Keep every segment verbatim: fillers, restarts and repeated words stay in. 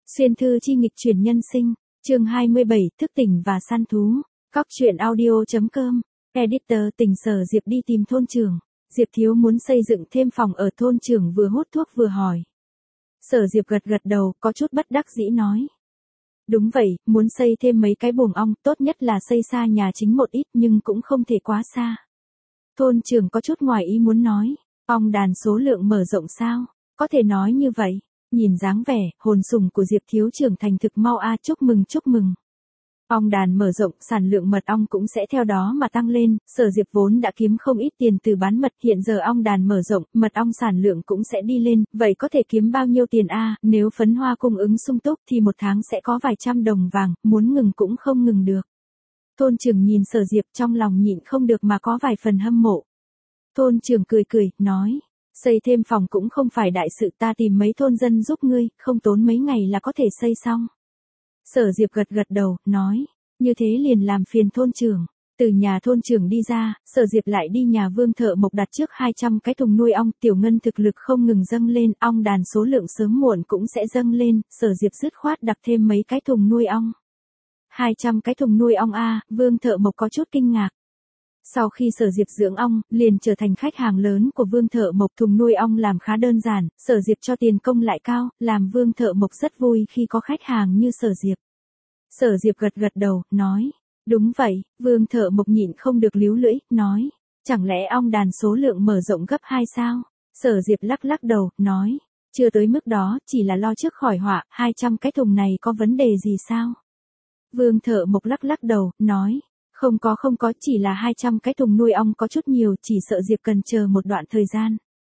Xuyên thư chi nghịch chuyển nhân sinh, chương hai mươi bảy, thức tỉnh và săn thú. Cóc truyện audio.com, editor Tình Sở Diệp đi tìm thôn trưởng. Diệp thiếu muốn xây dựng thêm phòng ở, thôn trưởng vừa hút thuốc vừa hỏi. Sở Diệp gật gật đầu, có chút bất đắc dĩ nói. Đúng vậy, muốn xây thêm mấy cái buồng ong, tốt nhất là xây xa nhà chính một ít nhưng cũng không thể quá xa. Thôn trưởng có chút ngoài ý muốn nói, ong đàn số lượng mở rộng sao, có thể nói như vậy. Nhìn dáng vẻ, hồn sủng của Diệp thiếu trưởng thành thực mau a, chúc mừng chúc mừng. Ong đàn mở rộng, sản lượng mật ong cũng sẽ theo đó mà tăng lên, Sở Diệp vốn đã kiếm không ít tiền từ bán mật, hiện giờ ong đàn mở rộng, mật ong sản lượng cũng sẽ đi lên, vậy có thể kiếm bao nhiêu tiền a, nếu phấn hoa cung ứng sung túc thì một tháng sẽ có vài trăm đồng vàng, muốn ngừng cũng không ngừng được. Thôn trưởng nhìn Sở Diệp trong lòng nhịn không được mà có vài phần hâm mộ. Thôn trưởng cười cười, nói. Xây thêm phòng cũng không phải đại sự, ta tìm mấy thôn dân giúp ngươi, không tốn mấy ngày là có thể xây xong. Sở Diệp gật gật đầu, nói, như thế liền làm phiền thôn trưởng. Từ nhà thôn trưởng đi ra, Sở Diệp lại đi nhà Vương Thợ Mộc đặt trước hai trăm cái thùng nuôi ong, Tiểu Ngân thực lực không ngừng dâng lên, ong đàn số lượng sớm muộn cũng sẽ dâng lên, Sở Diệp dứt khoát đặt thêm mấy cái thùng nuôi ong. hai trăm cái thùng nuôi ong a, Vương Thợ Mộc có chút kinh ngạc. Sau khi Sở Diệp dưỡng ong, liền trở thành khách hàng lớn của Vương Thợ Mộc, thùng nuôi ong làm khá đơn giản, Sở Diệp cho tiền công lại cao, làm Vương Thợ Mộc rất vui khi có khách hàng như Sở Diệp. Sở Diệp gật gật đầu, nói, đúng vậy, Vương Thợ Mộc nhịn không được líu lưỡi, nói, chẳng lẽ ong đàn số lượng mở rộng gấp hai sao? Sở Diệp lắc lắc đầu, nói, chưa tới mức đó, chỉ là lo trước khỏi họa, hai trăm cái thùng này có vấn đề gì sao? Vương Thợ Mộc lắc lắc đầu, nói, không có không có, chỉ là hai trăm cái thùng nuôi ong có chút nhiều, chỉ sợ Diệp cần chờ một đoạn thời gian.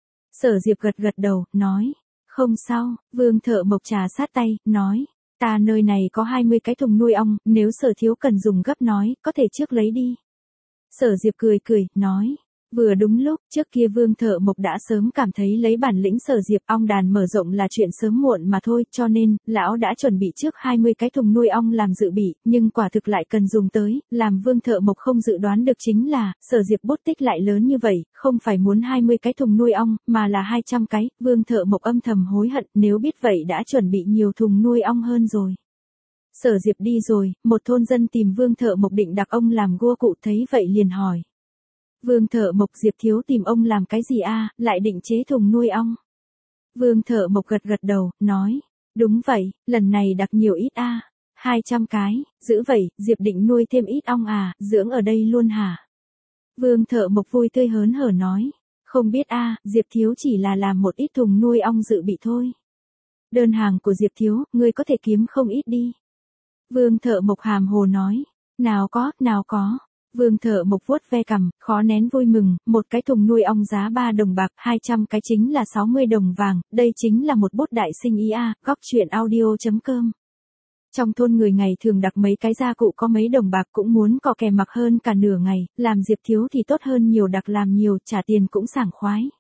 Sở Diệp gật gật đầu, nói, không sao, Vương Thợ Mộc trà sát tay, nói, ta nơi này có hai mươi cái thùng nuôi ong, nếu Sở thiếu cần dùng gấp nói, có thể trước lấy đi. Sở Diệp cười cười, nói, vừa đúng lúc, trước kia Vương Thợ Mộc đã sớm cảm thấy lấy bản lĩnh Sở Diệp, ong đàn mở rộng là chuyện sớm muộn mà thôi, cho nên, lão đã chuẩn bị trước hai mươi cái thùng nuôi ong làm dự bị, nhưng quả thực lại cần dùng tới, làm Vương Thợ Mộc không dự đoán được chính là, Sở Diệp bút tích lại lớn như vậy, không phải muốn hai mươi cái thùng nuôi ong, mà là hai trăm cái, Vương Thợ Mộc âm thầm hối hận, nếu biết vậy đã chuẩn bị nhiều thùng nuôi ong hơn rồi. Sở Diệp đi rồi, một thôn dân tìm Vương Thợ Mộc định đặc ông làm gua cụ, thấy vậy liền hỏi. Vương Thợ Mộc, Diệp thiếu tìm ông làm cái gì a, lại định chế thùng nuôi ong? Vương Thợ Mộc gật gật đầu, nói, đúng vậy, lần này đặc nhiều ít a, hai trăm cái, giữ vậy, Diệp định nuôi thêm ít ong à, dưỡng ở đây luôn hả? Vương Thợ Mộc vui tươi hớn hở nói, không biết a, Diệp thiếu chỉ là làm một ít thùng nuôi ong dự bị thôi. Đơn hàng của Diệp thiếu, ngươi có thể kiếm không ít đi. Vương Thợ Mộc hàm hồ nói, nào có, nào có. Vương Thợ Mộc vuốt ve cằm, khó nén vui mừng, một cái thùng nuôi ong giá ba đồng bạc, hai trăm cái chính là sáu mươi đồng vàng, đây chính là một bút đại sinh ý a, Cóc truyện audio.com. Trong thôn người ngày thường đặt mấy cái gia cụ có mấy đồng bạc cũng muốn cò kè mặc hơn cả nửa ngày, làm Diệp thiếu thì tốt hơn nhiều, đặc làm nhiều, trả tiền cũng sảng khoái.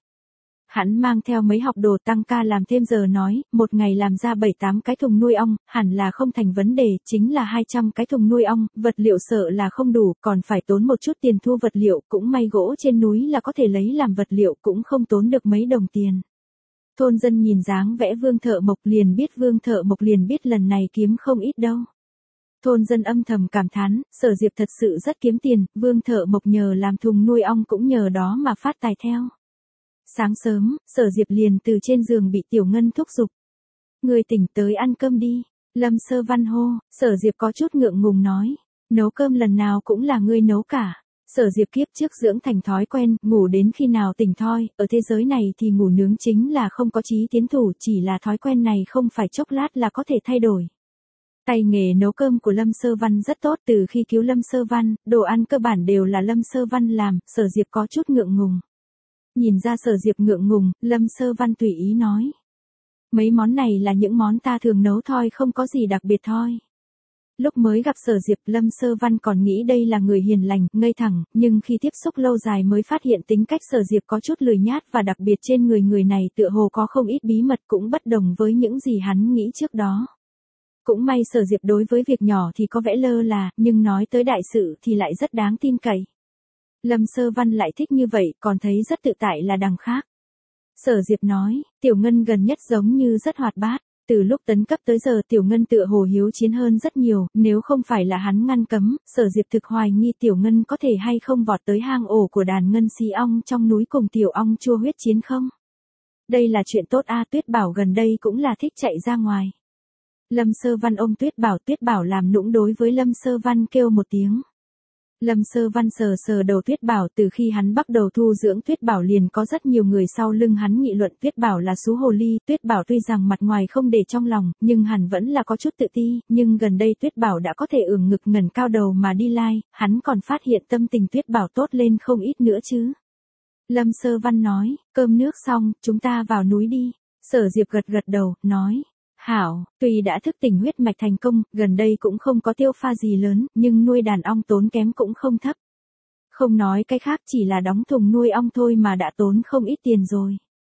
Hắn mang theo mấy học đồ tăng ca làm thêm giờ nói, một ngày làm ra bảy tám cái thùng nuôi ong, hẳn là không thành vấn đề, chính là hai trăm cái thùng nuôi ong, vật liệu sợ là không đủ, còn phải tốn một chút tiền thu vật liệu, cũng may gỗ trên núi là có thể lấy làm vật liệu, cũng không tốn được mấy đồng tiền. Thôn dân nhìn dáng vẽ Vương Thợ Mộc liền biết Vương Thợ Mộc liền biết lần này kiếm không ít đâu. Thôn dân âm thầm cảm thán, Sở Diệp thật sự rất kiếm tiền, Vương Thợ Mộc nhờ làm thùng nuôi ong cũng nhờ đó mà phát tài theo. Sáng sớm, Sở Diệp liền từ trên giường bị Tiểu Ngân thúc giục. Người tỉnh tới ăn cơm đi. Lâm Sơ Văn hô, Sở Diệp có chút ngượng ngùng nói. Nấu cơm lần nào cũng là ngươi nấu cả. Sở Diệp kiếp trước dưỡng thành thói quen, ngủ đến khi nào tỉnh thoi, ở thế giới này thì ngủ nướng chính là không có chí tiến thủ, chỉ là thói quen này không phải chốc lát là có thể thay đổi. Tay nghề nấu cơm của Lâm Sơ Văn rất tốt, từ khi cứu Lâm Sơ Văn, đồ ăn cơ bản đều là Lâm Sơ Văn làm, Sở Diệp có chút ngượng ngùng. Nhìn ra Sở Diệp ngượng ngùng, Lâm Sơ Văn tùy ý nói. Mấy món này là những món ta thường nấu thôi, không có gì đặc biệt thôi. Lúc mới gặp Sở Diệp, Lâm Sơ Văn còn nghĩ đây là người hiền lành, ngây thẳng, nhưng khi tiếp xúc lâu dài mới phát hiện tính cách Sở Diệp có chút lười nhát và đặc biệt trên người người này tựa hồ có không ít bí mật, cũng bất đồng với những gì hắn nghĩ trước đó. Cũng may Sở Diệp đối với việc nhỏ thì có vẻ lơ là, nhưng nói tới đại sự thì lại rất đáng tin cậy. Lâm Sơ Văn lại thích như vậy, còn thấy rất tự tại là đằng khác. Sở Diệp nói, Tiểu Ngân gần nhất giống như rất hoạt bát. Từ lúc tấn cấp tới giờ Tiểu Ngân tựa hồ hiếu chiến hơn rất nhiều, nếu không phải là hắn ngăn cấm, Sở Diệp thực hoài nghi Tiểu Ngân có thể hay không vọt tới hang ổ của đàn ngân xí ong trong núi cùng tiểu ong chua huyết chiến không. Đây là chuyện tốt a. Tuyết Bảo gần đây cũng là thích chạy ra ngoài. Lâm Sơ Văn ôm Tuyết Bảo, Tuyết Bảo làm nũng đối với Lâm Sơ Văn kêu một tiếng. Lâm Sơ Văn sờ sờ đầu Tuyết Bảo, từ khi hắn bắt đầu thu dưỡng Tuyết Bảo liền có rất nhiều người sau lưng hắn nghị luận Tuyết Bảo là xú hồ ly. Tuyết Bảo tuy rằng mặt ngoài không để trong lòng, nhưng hẳn vẫn là có chút tự ti, nhưng gần đây Tuyết Bảo đã có thể ưỡn ngực ngẩng cao đầu mà đi lai, hắn còn phát hiện tâm tình Tuyết Bảo tốt lên không ít nữa chứ. Lâm Sơ Văn nói, cơm nước xong, chúng ta vào núi đi. Sở Diệp gật gật đầu, nói. Hảo, tuy đã thức tỉnh huyết mạch thành công, gần đây cũng không có tiêu pha gì lớn, nhưng nuôi đàn ong tốn kém cũng không thấp. Không nói cái khác, chỉ là đóng thùng nuôi ong thôi mà đã tốn không ít tiền rồi.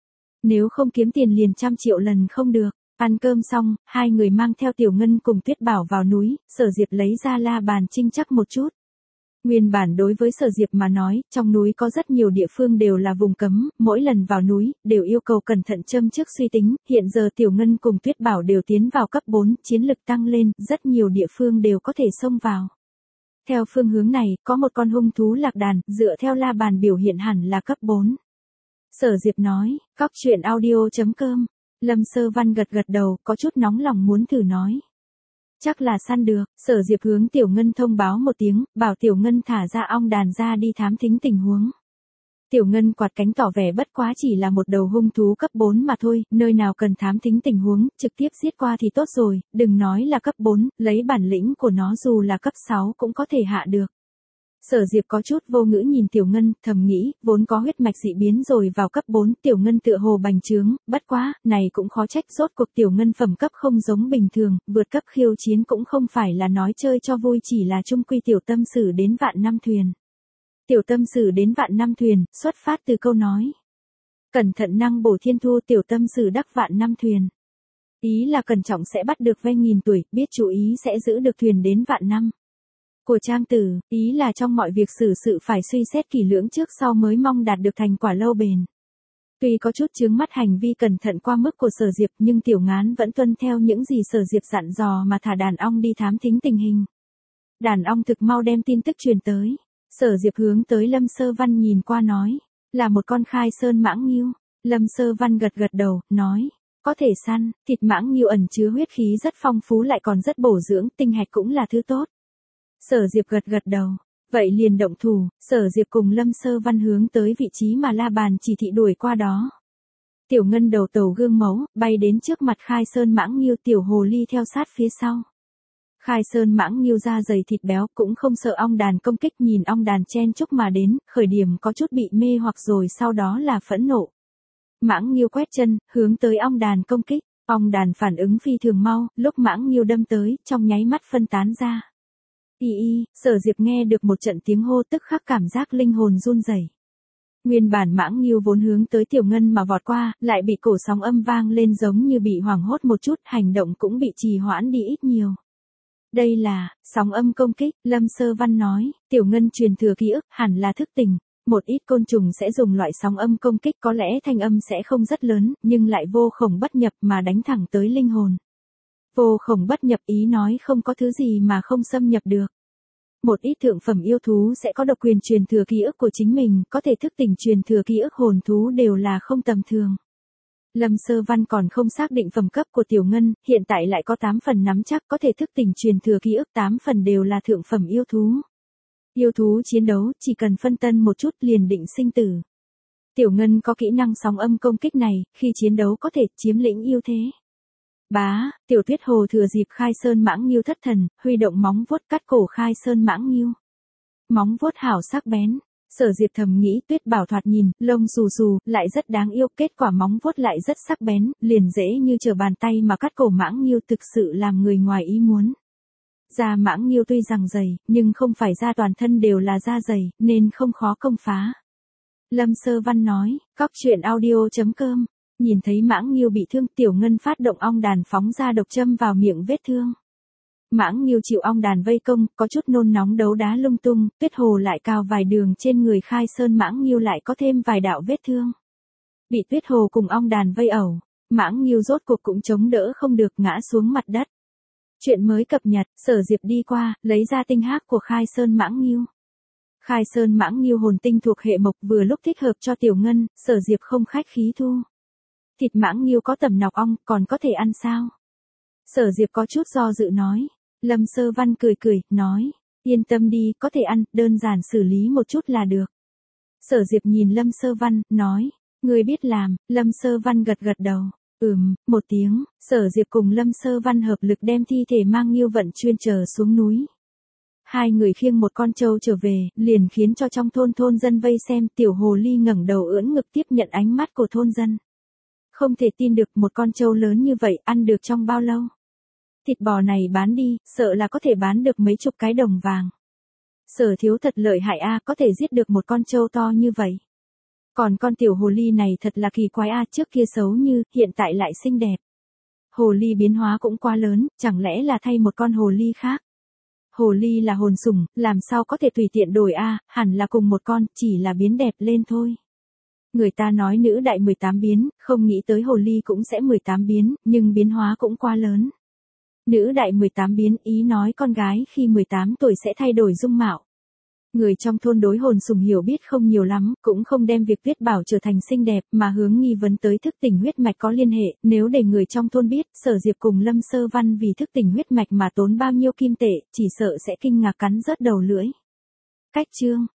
Nếu không kiếm tiền liền trăm triệu lần không được. Ăn cơm xong, hai người mang theo Tiểu Ngân cùng Tuyết Bảo vào núi, Sở Diệp lấy ra la bàn chinh chắc một chút. Nguyên bản đối với Sở Diệp mà nói, trong núi có rất nhiều địa phương đều là vùng cấm, mỗi lần vào núi, đều yêu cầu cẩn thận châm trước suy tính, hiện giờ Tiểu Ngân cùng Tuyết Bảo đều tiến vào cấp bốn, chiến lực tăng lên, rất nhiều địa phương đều có thể xông vào. Theo phương hướng này, có một con hung thú lạc đàn, dựa theo la bàn biểu hiện hẳn là cấp bốn. Sở Diệp nói, cóc truyện audio chấm com. Lâm Sơ Văn gật gật đầu, có chút nóng lòng muốn thử nói. Chắc là săn được. Sở Diệp hướng Tiểu Ngân thông báo một tiếng, bảo Tiểu Ngân thả ra ong đàn ra đi thám thính tình huống. Tiểu Ngân quạt cánh tỏ vẻ bất quá chỉ là một đầu hung thú cấp bốn mà thôi, nơi nào cần thám thính tình huống, trực tiếp giết qua thì tốt rồi, đừng nói là cấp bốn, lấy bản lĩnh của nó dù là cấp sáu cũng có thể hạ được. Sở Diệp có chút vô ngữ nhìn Tiểu Ngân, thầm nghĩ, vốn có huyết mạch dị biến rồi vào cấp bốn, Tiểu Ngân tựa hồ bành trướng, bất quá, này cũng khó trách, rốt cuộc Tiểu Ngân phẩm cấp không giống bình thường, vượt cấp khiêu chiến cũng không phải là nói chơi cho vui, chỉ là chung quy tiểu tâm sử đến vạn năm thuyền. Tiểu tâm sử đến vạn năm thuyền, xuất phát từ câu nói. Cẩn thận năng bổ thiên thu, tiểu tâm sử đắc vạn năm thuyền. Ý là cẩn trọng sẽ bắt được ve nghìn tuổi, biết chú ý sẽ giữ được thuyền đến vạn năm. Của trang tử, ý là trong mọi việc xử sự phải suy xét kỹ lưỡng trước sau mới mong đạt được thành quả lâu bền. Tuy có chút chướng mắt hành vi cẩn thận qua mức của Sở Diệp, nhưng Tiểu Ngán vẫn tuân theo những gì Sở Diệp dặn dò mà thả đàn ong đi thám thính tình hình. Đàn ong thực mau đem tin tức truyền tới. Sở Diệp hướng tới Lâm Sơ Văn nhìn qua nói, là một con khai sơn mãng ngưu. Lâm Sơ Văn gật gật đầu, nói, có thể săn, thịt mãng ngưu ẩn chứa huyết khí rất phong phú lại còn rất bổ dưỡng, tinh hạch cũng là thứ tốt. Sở Diệp gật gật đầu, vậy liền động thủ. Sở Diệp cùng Lâm Sơ Văn hướng tới vị trí mà la bàn chỉ thị đuổi qua đó. Tiểu Ngân đầu tàu gương mẫu, bay đến trước mặt khai sơn mãng ngưu, tiểu hồ ly theo sát phía sau. Khai sơn mãng ngưu da dày thịt béo, cũng không sợ ong đàn công kích, nhìn ong đàn chen chúc mà đến, khởi điểm có chút bị mê hoặc rồi sau đó là phẫn nộ. Mãng ngưu quét chân, hướng tới ong đàn công kích, ong đàn phản ứng phi thường mau, lúc mãng ngưu đâm tới, trong nháy mắt phân tán ra. Y y, Sở Diệp nghe được một trận tiếng hô tức khắc cảm giác linh hồn run rẩy. Nguyên bản mãng ngưu vốn hướng tới Tiểu Ngân mà vọt qua, lại bị cổ sóng âm vang lên giống như bị hoảng hốt một chút, hành động cũng bị trì hoãn đi ít nhiều. Đây là, sóng âm công kích, Lâm Sơ Văn nói, Tiểu Ngân truyền thừa ký ức, hẳn là thức tỉnh. Một ít côn trùng sẽ dùng loại sóng âm công kích, có lẽ thanh âm sẽ không rất lớn, nhưng lại vô khổng bất nhập mà đánh thẳng tới linh hồn. Vô khổng bất nhập ý nói không có thứ gì mà không xâm nhập được. Một ít thượng phẩm yêu thú sẽ có độc quyền truyền thừa ký ức của chính mình, có thể thức tỉnh truyền thừa ký ức hồn thú đều là không tầm thường. Lâm Sơ Văn còn không xác định phẩm cấp của Tiểu Ngân, hiện tại lại có tám phần nắm chắc có thể thức tỉnh truyền thừa ký ức, tám phần đều là thượng phẩm yêu thú. Yêu thú chiến đấu, chỉ cần phân tân một chút liền định sinh tử. Tiểu Ngân có kỹ năng sóng âm công kích này, khi chiến đấu có thể chiếm lĩnh ưu thế. Bá, Tiểu Tuyết Hồ thừa dịp khai sơn mãng ngưu thất thần, huy động móng vuốt cắt cổ khai sơn mãng ngưu. Móng vuốt hảo sắc bén. Sở Diệp thầm nghĩ Tuyết Bảo thoạt nhìn, lông xù xù, lại rất đáng yêu, kết quả móng vuốt lại rất sắc bén, liền dễ như trở bàn tay mà cắt cổ mãng ngưu, thực sự làm người ngoài ý muốn. Da mãng ngưu tuy rằng dày, nhưng không phải da toàn thân đều là da dày, nên không khó công phá. Lâm Sơ Văn nói, cóc truyện audio chấm com. Nhìn thấy mãng ngưu bị thương, Tiểu Ngân phát động ong đàn phóng ra độc châm vào miệng vết thương. Mãng ngưu chịu ong đàn vây công, có chút nôn nóng đấu đá lung tung, Tuyết Hồ lại cào vài đường trên người khai sơn mãng ngưu, lại có thêm vài đạo vết thương. Bị Tuyết Hồ cùng ong đàn vây ẩu, Mãng Nghiêu rốt cuộc cũng chống đỡ không được ngã xuống mặt đất. Chuyện mới cập nhật, Sở Diệp đi qua, lấy ra tinh hắc của Khai Sơn Mãng Nghiêu. Khai Sơn Mãng Nghiêu hồn tinh thuộc hệ mộc vừa lúc thích hợp cho Tiểu Ngân, Sở Diệp không khách khí thu. Thịt Mãng Nghiêu có tầm nọc ong, còn có thể ăn sao? Sở Diệp có chút do dự nói. Lâm Sơ Văn cười cười, nói. Yên tâm đi, có thể ăn, đơn giản xử lý một chút là được. Sở Diệp nhìn Lâm Sơ Văn, nói. Người biết làm, Lâm Sơ Văn gật gật đầu. Ừm, một tiếng, Sở Diệp cùng Lâm Sơ Văn hợp lực đem thi thể Mang Nghiêu vận chuyên chờ xuống núi. Hai người khiêng một con trâu trở về, liền khiến cho trong thôn thôn dân vây xem, tiểu hồ ly ngẩng đầu ưỡn ngực tiếp nhận ánh mắt của thôn dân. Không thể tin được một con trâu lớn như vậy ăn được trong bao lâu. Thịt bò này bán đi, sợ là có thể bán được mấy chục cái đồng vàng. Sở thiếu thật lợi hại a, có thể giết được một con trâu to như vậy. Còn con tiểu hồ ly này thật là kỳ quái a, trước kia xấu như, hiện tại lại xinh đẹp. Hồ ly biến hóa cũng quá lớn, chẳng lẽ là thay một con hồ ly khác. Hồ ly là hồn sủng, làm sao có thể tùy tiện đổi a, hẳn là cùng một con, chỉ là biến đẹp lên thôi. Người ta nói nữ đại mười tám biến, không nghĩ tới hồ ly cũng sẽ mười tám biến, nhưng biến hóa cũng quá lớn. Nữ đại mười tám biến, ý nói con gái khi mười tám tuổi sẽ thay đổi dung mạo. Người trong thôn đối hồn sủng hiểu biết không nhiều lắm, cũng không đem việc viết bảo trở thành xinh đẹp, mà hướng nghi vấn tới thức tỉnh huyết mạch có liên hệ, nếu để người trong thôn biết, Sở Diệp cùng Lâm Sơ Văn vì thức tỉnh huyết mạch mà tốn bao nhiêu kim tệ, chỉ sợ sẽ kinh ngạc cắn rớt đầu lưỡi. Cách chương